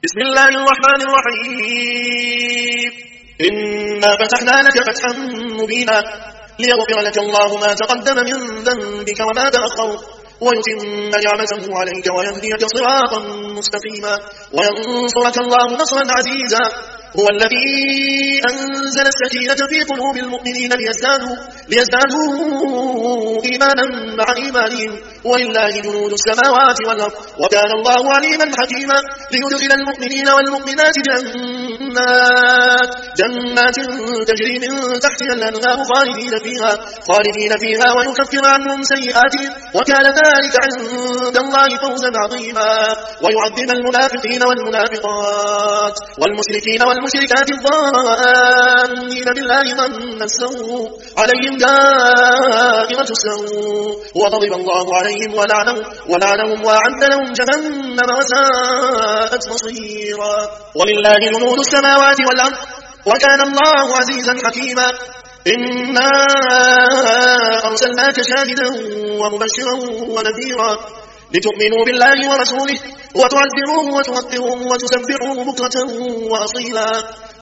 بسم الله الرحمن الرحيم إنا فتحنا لك فتحا مبينا ليغفر لك الله ما تقدم من ذنبك وما تأخر ويتم نعمته عليك ويهديك صراطا مستقيما وينصرك الله نصرا عزيزا هو الذي أنزل السكينة في قلوب المؤمنين ليزدادوا إيمانا مع إيمانهم ولله جنود السماوات والأرض وكان الله عليما حكيما ليدخل المؤمنين والمؤمنات جنات تجري من تحتها الأنهار خالدين فيها ويكفر عنهم سيئاتهم وكان ذلك عند الله فوزا عظيما ويعذب المنافقين والمنافقات والمشركين والمشركات الظانين بالله ظن السوء عليهم دائرة السوء وغضب الله عليهم ولعنهم وأعد لهم جهنم وساءت مصيرا ولله جنود السماوات والأرض وكان الله عزيزا حكيما إنا أرسلناك شاهدا ومبشرا ونذيرا لتؤمنوا بالله ورسوله وتعزروه وتوقروه وتسبحوه بكرة وأصيلا